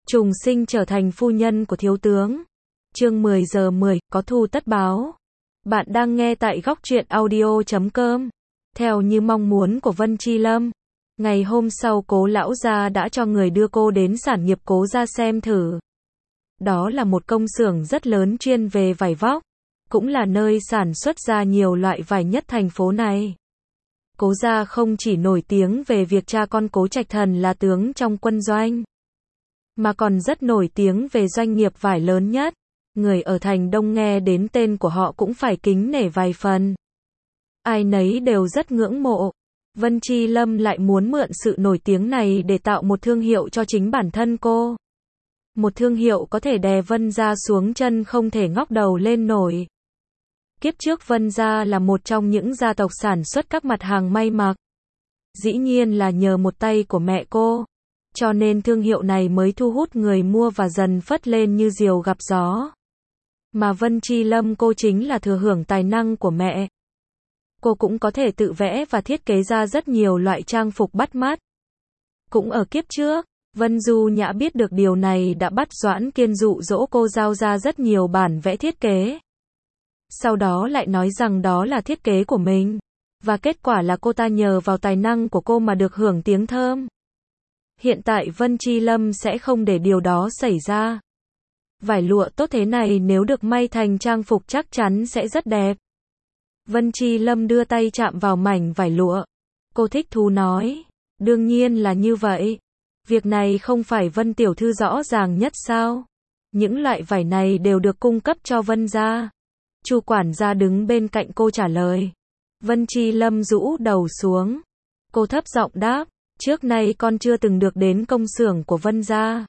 Trùng sinh trở thành phu nhân của thiếu tướng. Chương 10 giờ 10, có thù tất báo. Bạn đang nghe tại góc truyện audio.com. Theo như mong muốn của Vân Chi Lâm, ngày hôm sau Cố lão gia đã cho người đưa cô đến sản nghiệp Cố gia xem thử. Đó là một công xưởng rất lớn chuyên về vải vóc, cũng là nơi sản xuất ra nhiều loại vải nhất thành phố này. Cố gia không chỉ nổi tiếng về việc cha con Cố Trạch Thần là tướng trong quân doanh, mà còn rất nổi tiếng về doanh nghiệp vải lớn nhất. Người ở thành Đông nghe đến tên của họ cũng phải kính nể vài phần. Ai nấy đều rất ngưỡng mộ. Vân Chi Lâm lại muốn mượn sự nổi tiếng này để tạo một thương hiệu cho chính bản thân cô. Một thương hiệu có thể đè Vân gia xuống chân không thể ngóc đầu lên nổi. Kiếp trước Vân gia là một trong những gia tộc sản xuất các mặt hàng may mặc. Dĩ nhiên là nhờ một tay của mẹ cô, cho nên thương hiệu này mới thu hút người mua và dần phất lên như diều gặp gió. Mà Vân Chi Lâm cô chính là thừa hưởng tài năng của mẹ. Cô cũng có thể tự vẽ và thiết kế ra rất nhiều loại trang phục bắt mắt. Cũng ở kiếp trước, Vân Du Nhã biết được điều này đã bắt Doãn Kiên dụ dỗ cô giao ra rất nhiều bản vẽ thiết kế. Sau đó lại nói rằng đó là thiết kế của mình. Và kết quả là cô ta nhờ vào tài năng của cô mà được hưởng tiếng thơm. Hiện tại Vân Chi Lâm sẽ không để điều đó xảy ra. Vải lụa tốt thế này nếu được may thành trang phục chắc chắn sẽ rất đẹp. Vân Chi Lâm đưa tay chạm vào mảnh vải lụa. Cô thích thú nói, đương nhiên là như vậy. Việc này không phải Vân tiểu thư rõ ràng nhất sao? Những loại vải này đều được cung cấp cho Vân gia. Chu quản gia đứng bên cạnh cô trả lời. Vân Chi Lâm rũ đầu xuống. Cô thấp giọng đáp, trước nay con chưa từng được đến công xưởng của Vân gia.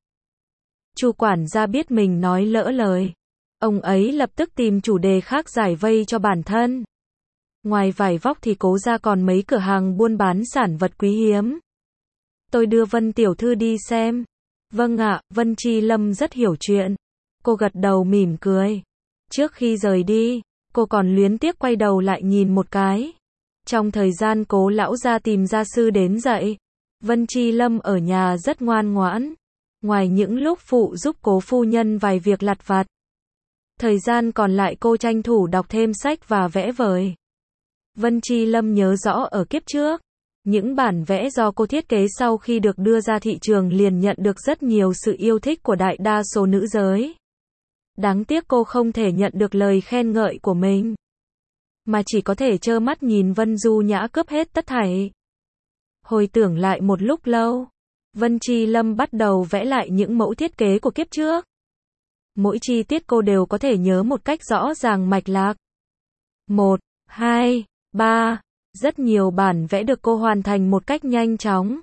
Chu quản gia biết mình nói lỡ lời. Ông ấy lập tức tìm chủ đề khác giải vây cho bản thân. Ngoài vải vóc thì Cố gia còn mấy cửa hàng buôn bán sản vật quý hiếm. Tôi đưa Vân tiểu thư đi xem. Vâng ạ, Vân Chi Lâm rất hiểu chuyện. Cô gật đầu mỉm cười. Trước khi rời đi, cô còn luyến tiếc quay đầu lại nhìn một cái. Trong thời gian Cố lão gia tìm gia sư đến dạy, Vân Chi Lâm ở nhà rất ngoan ngoãn. Ngoài những lúc phụ giúp Cố phu nhân vài việc lặt vặt, thời gian còn lại cô tranh thủ đọc thêm sách và vẽ vời. Vân Chi Lâm nhớ rõ ở kiếp trước, những bản vẽ do cô thiết kế sau khi được đưa ra thị trường liền nhận được rất nhiều sự yêu thích của đại đa số nữ giới. Đáng tiếc cô không thể nhận được lời khen ngợi của mình, mà chỉ có thể trơ mắt nhìn Vân Du Nhã cướp hết tất thảy. Hồi tưởng lại một lúc lâu, Vân Chi Lâm bắt đầu vẽ lại những mẫu thiết kế của kiếp trước. Mỗi chi tiết cô đều có thể nhớ một cách rõ ràng mạch lạc. 1, 2, 3, rất nhiều bản vẽ được cô hoàn thành một cách nhanh chóng.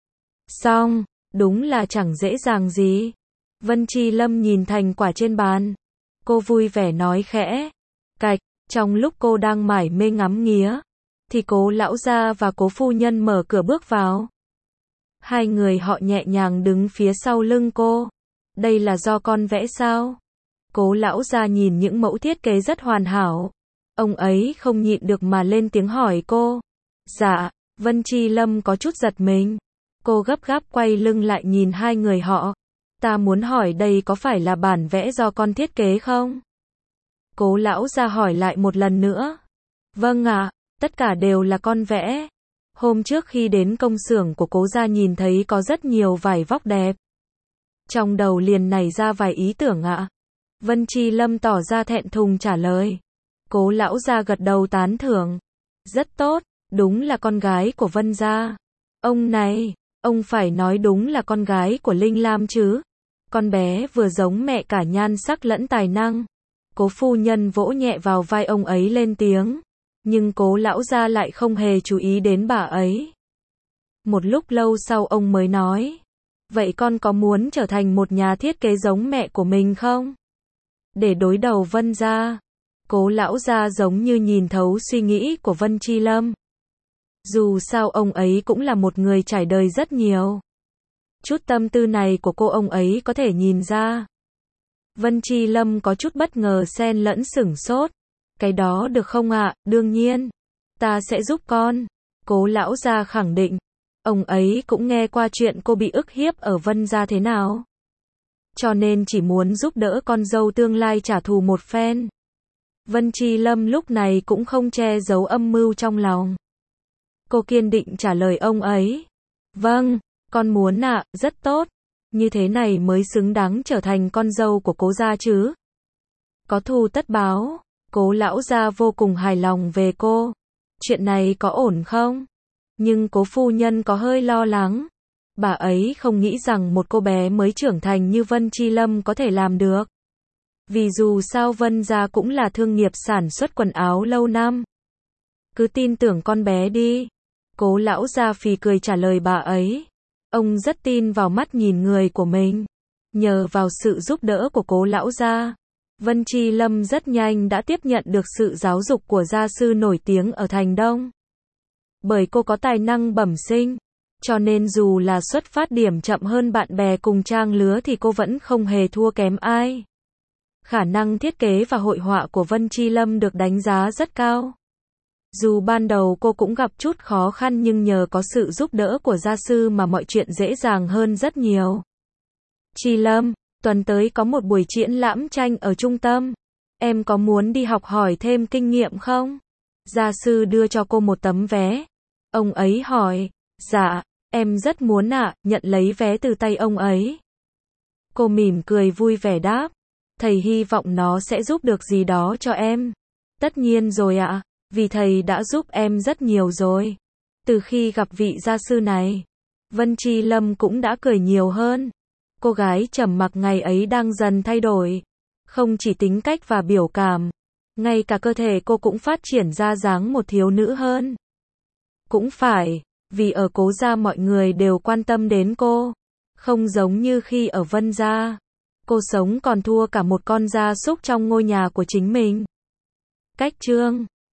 Xong, đúng là chẳng dễ dàng gì. Vân Chi Lâm nhìn thành quả trên bàn. Cô vui vẻ nói khẽ. Cạch, trong lúc cô đang mải mê ngắm nghía, thì Cố lão gia và Cố phu nhân mở cửa bước vào. Hai người họ nhẹ nhàng đứng phía sau lưng cô. Đây là do con vẽ sao? Cố lão gia nhìn những mẫu thiết kế rất hoàn hảo. Ông ấy không nhịn được mà lên tiếng hỏi cô. Dạ, Vân Chi Lâm có chút giật mình. Cô gấp gáp quay lưng lại nhìn hai người họ. Ta muốn hỏi đây có phải là bản vẽ do con thiết kế không? Cố lão gia hỏi lại một lần nữa. Vâng ạ, tất cả đều là con vẽ. Hôm trước khi đến công xưởng của Cố gia nhìn thấy có rất nhiều vải vóc đẹp. Trong đầu liền nảy ra vài ý tưởng ạ. Vân Chi Lâm tỏ ra thẹn thùng trả lời. Cố lão gia gật đầu tán thưởng. Rất tốt, đúng là con gái của Vân gia. Ông này, ông phải nói đúng là con gái của Linh Lam chứ. Con bé vừa giống mẹ cả nhan sắc lẫn tài năng. Cố phu nhân vỗ nhẹ vào vai ông ấy lên tiếng. Nhưng Cố lão gia lại không hề chú ý đến bà ấy. Một lúc lâu sau ông mới nói. Vậy con có muốn trở thành một nhà thiết kế giống mẹ của mình không? Để đối đầu Vân gia. Cố lão gia giống như nhìn thấu suy nghĩ của Vân Chi Lâm. Dù sao ông ấy cũng là một người trải đời rất nhiều. Chút tâm tư này của cô ông ấy có thể nhìn ra. Vân Chi Lâm có chút bất ngờ xen lẫn sửng sốt. Cái đó được không ạ? Đương nhiên. Ta sẽ giúp con. Cố lão gia khẳng định. Ông ấy cũng nghe qua chuyện cô bị ức hiếp ở Vân gia thế nào. cho nên chỉ muốn giúp đỡ con dâu tương lai trả thù một phen. Vân Chi Lâm lúc này cũng không che giấu âm mưu trong lòng. Cô kiên định trả lời ông ấy. Vâng, con muốn ạ, rất tốt. Như thế này mới xứng đáng trở thành con dâu của Cố gia chứ. Có thù tất báo. Cố lão gia vô cùng hài lòng về cô. Chuyện này có ổn không? Nhưng Cố phu nhân có hơi lo lắng. Bà ấy không nghĩ rằng một cô bé mới trưởng thành như Vân Chi Lâm có thể làm được. Vì dù sao Vân gia cũng là thương nghiệp sản xuất quần áo lâu năm. Cứ tin tưởng con bé đi. Cố lão gia phì cười trả lời bà ấy. Ông rất tin vào mắt nhìn người của mình. Nhờ vào sự giúp đỡ của Cố lão gia, Vân Chi Lâm rất nhanh đã tiếp nhận được sự giáo dục của gia sư nổi tiếng ở Thành Đông. Bởi cô có tài năng bẩm sinh, cho nên dù là xuất phát điểm chậm hơn bạn bè cùng trang lứa thì cô vẫn không hề thua kém ai. Khả năng thiết kế và hội họa của Vân Chi Lâm được đánh giá rất cao. Dù ban đầu cô cũng gặp chút khó khăn nhưng nhờ có sự giúp đỡ của gia sư mà mọi chuyện dễ dàng hơn rất nhiều. Chi Lâm, tuần tới có một buổi triển lãm tranh ở trung tâm. Em có muốn đi học hỏi thêm kinh nghiệm không? Gia sư đưa cho cô một tấm vé. Ông ấy hỏi. Dạ, em rất muốn ạ, nhận lấy vé từ tay ông ấy. Cô mỉm cười vui vẻ đáp. Thầy hy vọng nó sẽ giúp được gì đó cho em. Tất nhiên rồi ạ, vì thầy đã giúp em rất nhiều rồi. Từ khi gặp vị gia sư này, Vân Chi Lâm cũng đã cười nhiều hơn. Cô gái trầm mặc ngày ấy đang dần thay đổi. Không chỉ tính cách và biểu cảm, ngay cả cơ thể cô cũng phát triển ra dáng một thiếu nữ hơn. Cũng phải, vì ở Cố gia mọi người đều quan tâm đến cô. Không giống như khi ở Vân gia. Cô sống còn thua cả một con gia súc trong ngôi nhà của chính mình. Cách chương